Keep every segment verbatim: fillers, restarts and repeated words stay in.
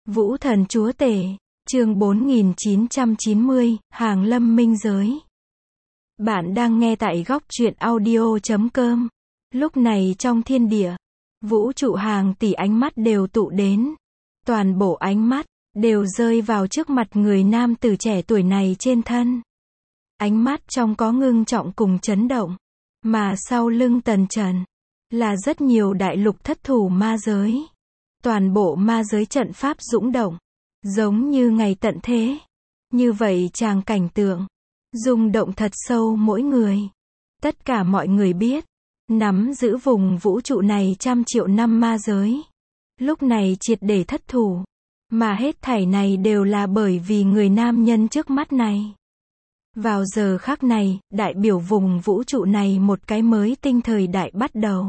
Vũ thần chúa tể, chương bốn nghìn chín trăm chín mươi, Hàng lâm minh giới. Bạn đang nghe tại góc truyện audio chấm com. Lúc này trong thiên địa, vũ trụ hàng tỷ ánh mắt đều tụ đến. Toàn bộ ánh mắt, đều rơi vào trước mặt người nam tử trẻ tuổi này trên thân. Ánh mắt trong có ngưng trọng cùng chấn động. Mà sau lưng Tần Trần, là rất nhiều đại lục thất thủ ma giới. Toàn bộ ma giới trận pháp dũng động, giống như ngày tận thế. Như vậy tràng cảnh tượng, rung động thật sâu mỗi người. Tất cả mọi người biết, nắm giữ vùng vũ trụ này trăm triệu năm ma giới. Lúc này triệt để thất thủ. Mà hết thảy này đều là bởi vì người nam nhân trước mắt này. Vào giờ khắc này, đại biểu vùng vũ trụ này một cái mới tinh thời đại bắt đầu.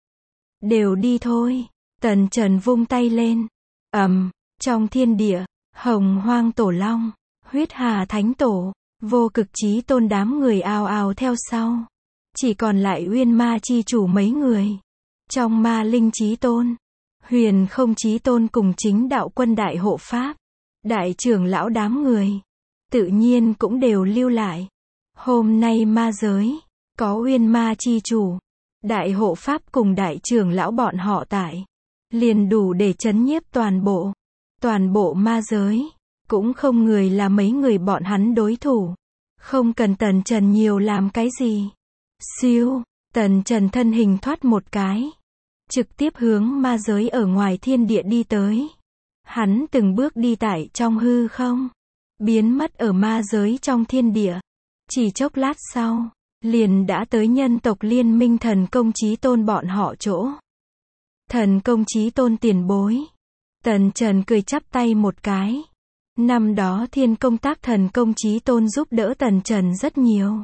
Đều đi thôi. Tần Trần vung tay lên. Ầm, trong thiên địa, Hồng Hoang Tổ Long, Huyết Hà Thánh Tổ, Vô Cực Chí Tôn đám người ào ào theo sau. Chỉ còn lại Uyên Ma Chi Chủ mấy người. Trong Ma Linh Chí Tôn, Huyền Không Chí Tôn cùng Chính Đạo Quân Đại Hộ Pháp, đại trưởng lão đám người, tự nhiên cũng đều lưu lại. Hôm nay ma giới, có Uyên Ma Chi Chủ, Đại Hộ Pháp cùng đại trưởng lão bọn họ tại. Liền đủ để chấn nhiếp toàn bộ. Toàn bộ ma giới. Cũng không người là mấy người bọn hắn đối thủ. Không cần Tần Trần nhiều làm cái gì. Siêu, Tần Trần thân hình thoát một cái. Trực tiếp hướng ma giới ở ngoài thiên địa đi tới. Hắn từng bước đi tại trong hư không. Biến mất ở ma giới trong thiên địa. Chỉ chốc lát sau, liền đã tới nhân tộc liên minh thần công chí tôn bọn họ chỗ. Thần công chí tôn tiền bối. Tần Trần cười chắp tay một cái. Năm đó thiên công tác thần công chí tôn giúp đỡ Tần Trần rất nhiều.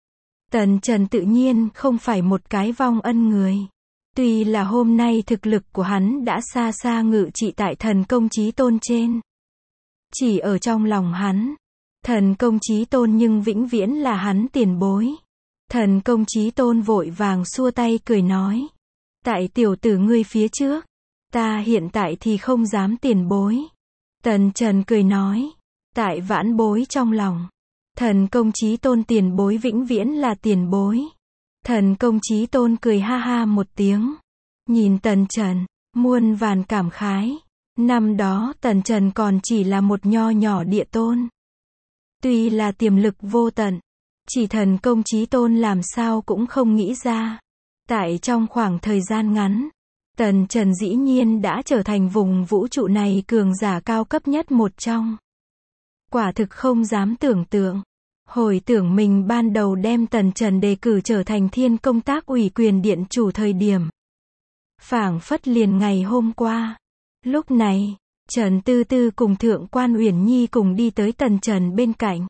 Tần Trần tự nhiên không phải một cái vong ân người. Tuy là hôm nay thực lực của hắn đã xa xa ngự trị tại thần công chí tôn trên. Chỉ ở trong lòng hắn, thần công chí tôn nhưng vĩnh viễn là hắn tiền bối. Thần công chí tôn vội vàng xua tay cười nói. Tại tiểu tử ngươi phía trước, ta hiện tại thì không dám tiền bối. Tần Trần cười nói, tại vãn bối trong lòng, thần công chí tôn tiền bối vĩnh viễn là tiền bối. Thần công chí tôn cười ha ha một tiếng, nhìn Tần Trần, muôn vàn cảm khái. Năm đó Tần Trần còn chỉ là một nho nhỏ địa tôn. Tuy là tiềm lực vô tận, chỉ thần công chí tôn làm sao cũng không nghĩ ra. Tại trong khoảng thời gian ngắn, Tần Trần dĩ nhiên đã trở thành vùng vũ trụ này cường giả cao cấp nhất một trong. Quả thực không dám tưởng tượng. Hồi tưởng mình ban đầu đem Tần Trần đề cử trở thành thiên công tác ủy quyền điện chủ thời điểm. Phảng phất liền ngày hôm qua. Lúc này, Trần Tư Tư cùng Thượng quan Uyển Nhi cùng đi tới Tần Trần bên cạnh.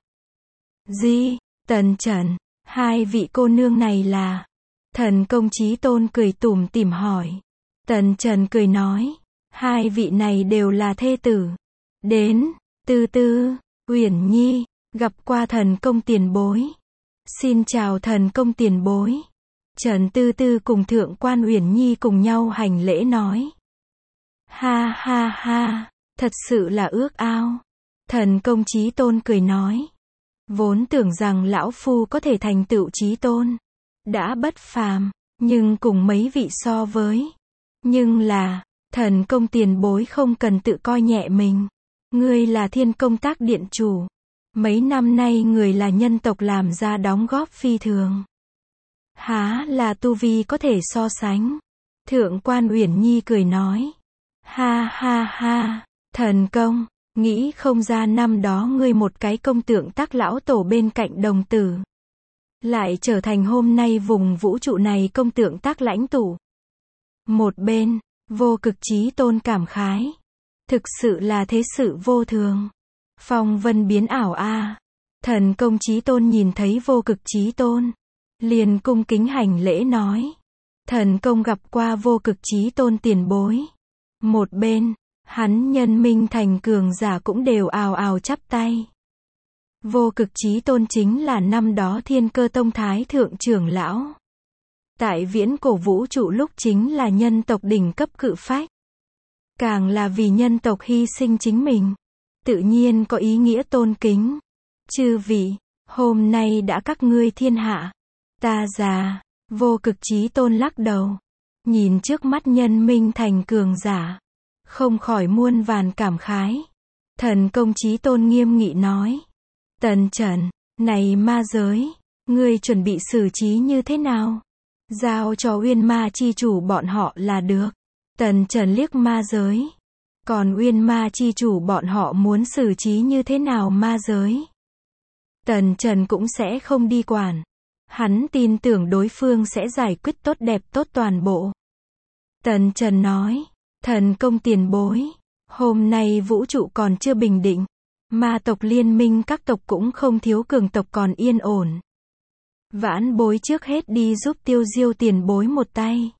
Gì? Tần Trần, hai vị cô nương này là... Thần công chí tôn cười tủm tỉm hỏi. Tần Trần cười nói. Hai vị này đều là thê tử. Đến, Tư Tư, Uyển Nhi, gặp qua thần công tiền bối. Xin chào thần công tiền bối. Trần Tư Tư cùng Thượng quan Uyển Nhi cùng nhau hành lễ nói. Ha ha ha, thật sự là ước ao. Thần công chí tôn cười nói. Vốn tưởng rằng lão phu có thể thành tựu chí tôn. Đã bất phàm, nhưng cùng mấy vị so với. Nhưng là, thần công tiền bối không cần tự coi nhẹ mình. Ngươi là thiên công tác điện chủ. Mấy năm nay người là nhân tộc làm ra đóng góp phi thường. Há là tu vi có thể so sánh. Thượng quan Uyển Nhi cười nói. Ha ha ha, thần công, nghĩ không ra năm đó ngươi một cái công tượng tác lão tổ bên cạnh đồng tử. Lại trở thành hôm nay vùng vũ trụ này công tượng tác lãnh tụ. Một bên, Vô Cực Chí Tôn cảm khái. Thực sự là thế sự vô thường. Phong vân biến ảo a. À. Thần công Chí Tôn nhìn thấy Vô Cực Chí Tôn. Liền cung kính hành lễ nói. Thần công gặp qua Vô Cực Chí Tôn tiền bối. Một bên, hắn nhân minh thành cường giả cũng đều ào ào chắp tay. Vô Cực Chí Tôn chính là năm đó Thiên Cơ Tông Thái Thượng trưởng lão. Tại viễn cổ vũ trụ lúc chính là nhân tộc đỉnh cấp cự phách. càng là vì nhân tộc hy sinh chính mình, tự nhiên có ý nghĩa tôn kính. Chư vị, hôm nay đã các ngươi thiên hạ, ta già, vô cực chí tôn lắc đầu, nhìn trước mắt nhân minh thành cường giả, không khỏi muôn vàn cảm khái. Thần công chí tôn nghiêm nghị nói, Tần Trần, này ma giới, ngươi chuẩn bị xử trí như thế nào? Giao cho Uyên Ma chi chủ bọn họ là được. Tần Trần liếc ma giới. Còn Uyên Ma chi chủ bọn họ muốn xử trí như thế nào ma giới? Tần Trần cũng sẽ không đi quản. Hắn tin tưởng đối phương sẽ giải quyết tốt đẹp tốt toàn bộ. Tần Trần nói, thần công tiền bối, hôm nay vũ trụ còn chưa bình định. Ma tộc liên minh các tộc cũng không thiếu cường tộc còn yên ổn. Vãn bối trước hết đi giúp Tiêu Diêu tiền bối một tay.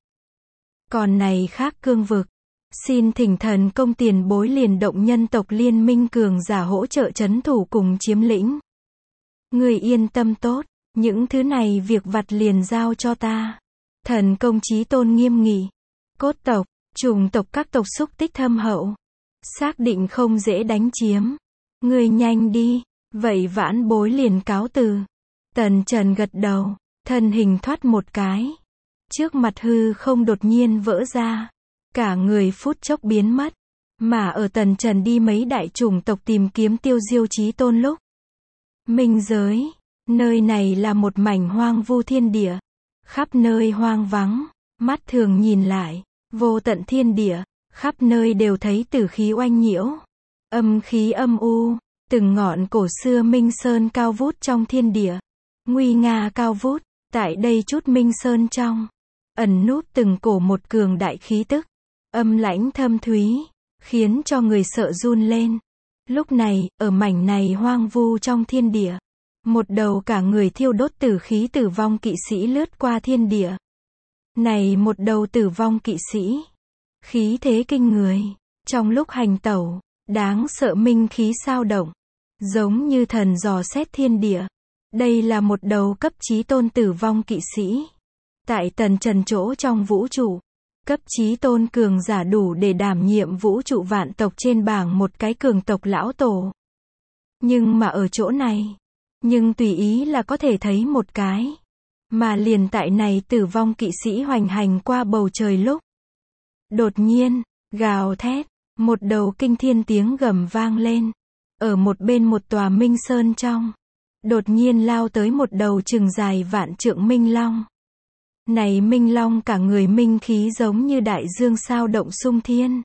Còn này khác cương vực, xin thỉnh thần công tiền bối liền động nhân tộc liên minh cường giả hỗ trợ trấn thủ cùng chiếm lĩnh. Người yên tâm tốt, những thứ này việc vặt liền giao cho ta. Thần công chí tôn nghiêm nghị, cốt tộc, chủng tộc các tộc xúc tích thâm hậu, xác định không dễ đánh chiếm. Người nhanh đi, vậy vãn bối liền cáo từ. Tần Trần gật đầu, thân hình thoát một cái. Trước mặt hư không đột nhiên vỡ ra. Cả người phút chốc biến mất. Mà ở Tần Trần đi mấy đại chủng tộc tìm kiếm Tiêu Diêu chí tôn lúc. Minh giới, nơi này là một mảnh hoang vu thiên địa. Khắp nơi hoang vắng, mắt thường nhìn lại, vô tận thiên địa, khắp nơi đều thấy tử khí oanh nhiễu. Âm khí âm u, từng ngọn cổ xưa minh sơn cao vút trong thiên địa. Nguy nga cao vút, tại đây chút minh sơn trong, ẩn núp từng cổ một cường đại khí tức, âm lãnh thâm thúy, khiến cho người sợ run lên. Lúc này, ở mảnh này hoang vu trong thiên địa, một đầu cả người thiêu đốt tử khí tử vong kỵ sĩ lướt qua thiên địa. Này một đầu tử vong kỵ sĩ, khí thế kinh người, trong lúc hành tẩu, đáng sợ minh khí sao động, giống như thần dò xét thiên địa. Đây là một đầu cấp chí tôn tử vong kỵ sĩ. Tại Tần Trần chỗ trong vũ trụ, cấp chí tôn cường giả đủ để đảm nhiệm vũ trụ vạn tộc trên bảng một cái cường tộc lão tổ. Nhưng mà ở chỗ này, nhưng tùy ý là có thể thấy một cái. Mà liền tại này tử vong kỵ sĩ hoành hành qua bầu trời lúc. Đột nhiên, gào thét, một đầu kinh thiên tiếng gầm vang lên. Ở một bên một tòa minh sơn trong. Đột nhiên lao tới một đầu chừng dài vạn trượng minh long. Này minh long cả người minh khí giống như đại dương sao động sung thiên.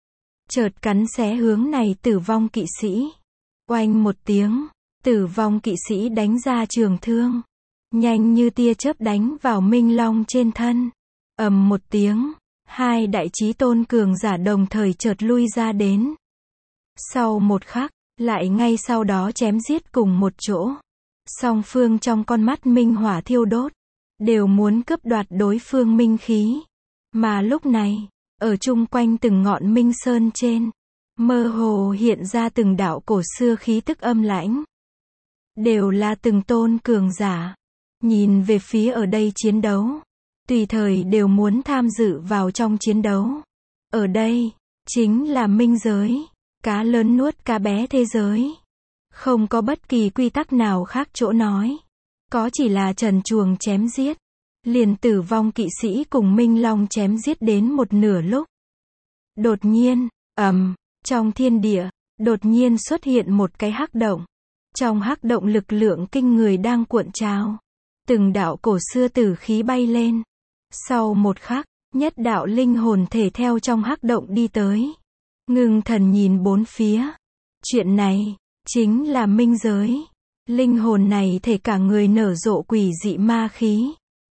Chợt cắn xé hướng này tử vong kỵ sĩ. Oanh một tiếng, tử vong kỵ sĩ đánh ra trường thương. Nhanh như tia chớp đánh vào minh long trên thân. Ầm một tiếng, hai đại chí tôn cường giả đồng thời chợt lui ra đến. Sau một khắc, lại ngay sau đó chém giết cùng một chỗ. Song phương trong con mắt minh hỏa thiêu đốt, đều muốn cướp đoạt đối phương minh khí. Mà lúc này, ở chung quanh từng ngọn minh sơn trên, mơ hồ hiện ra từng đạo cổ xưa khí tức âm lãnh. Đều là từng tôn cường giả, nhìn về phía ở đây chiến đấu, tùy thời đều muốn tham dự vào trong chiến đấu. Ở đây, chính là minh giới, cá lớn nuốt cá bé thế giới. Không có bất kỳ quy tắc nào khác chỗ nói. Có chỉ là trần truồng chém giết. Liền tử vong kỵ sĩ cùng minh long chém giết đến một nửa lúc. Đột nhiên, ầm, trong thiên địa, đột nhiên xuất hiện một cái hắc động. Trong hắc động lực lượng kinh người đang cuộn trào. Từng đạo cổ xưa tử khí bay lên. Sau một khắc, nhất đạo linh hồn thể theo trong hắc động đi tới. Ngưng thần nhìn bốn phía. Chuyện này, chính là minh giới. Linh hồn này thể cả người nở rộ quỷ dị ma khí.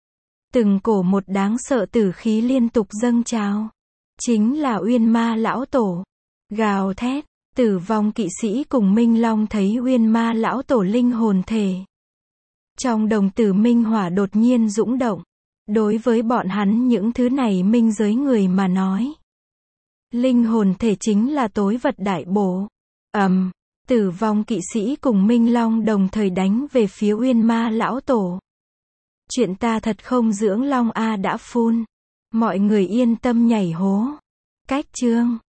Từng cổ một đáng sợ tử khí liên tục dâng trào. Chính là Uyên Ma lão tổ. Gào thét, tử vong kỵ sĩ cùng Minh Long thấy Uyên Ma lão tổ linh hồn thể. Trong đồng tử minh hỏa đột nhiên dũng động. Đối với bọn hắn những thứ này minh giới người mà nói. Linh hồn thể chính là tối vật đại bổ. Ầm. Um, Tử vong kỵ sĩ cùng Minh Long đồng thời đánh về phía Uyên Ma lão tổ. Chuyện ta thật không dưỡng long a đã phun. Mọi người yên tâm nhảy hố. Cách chương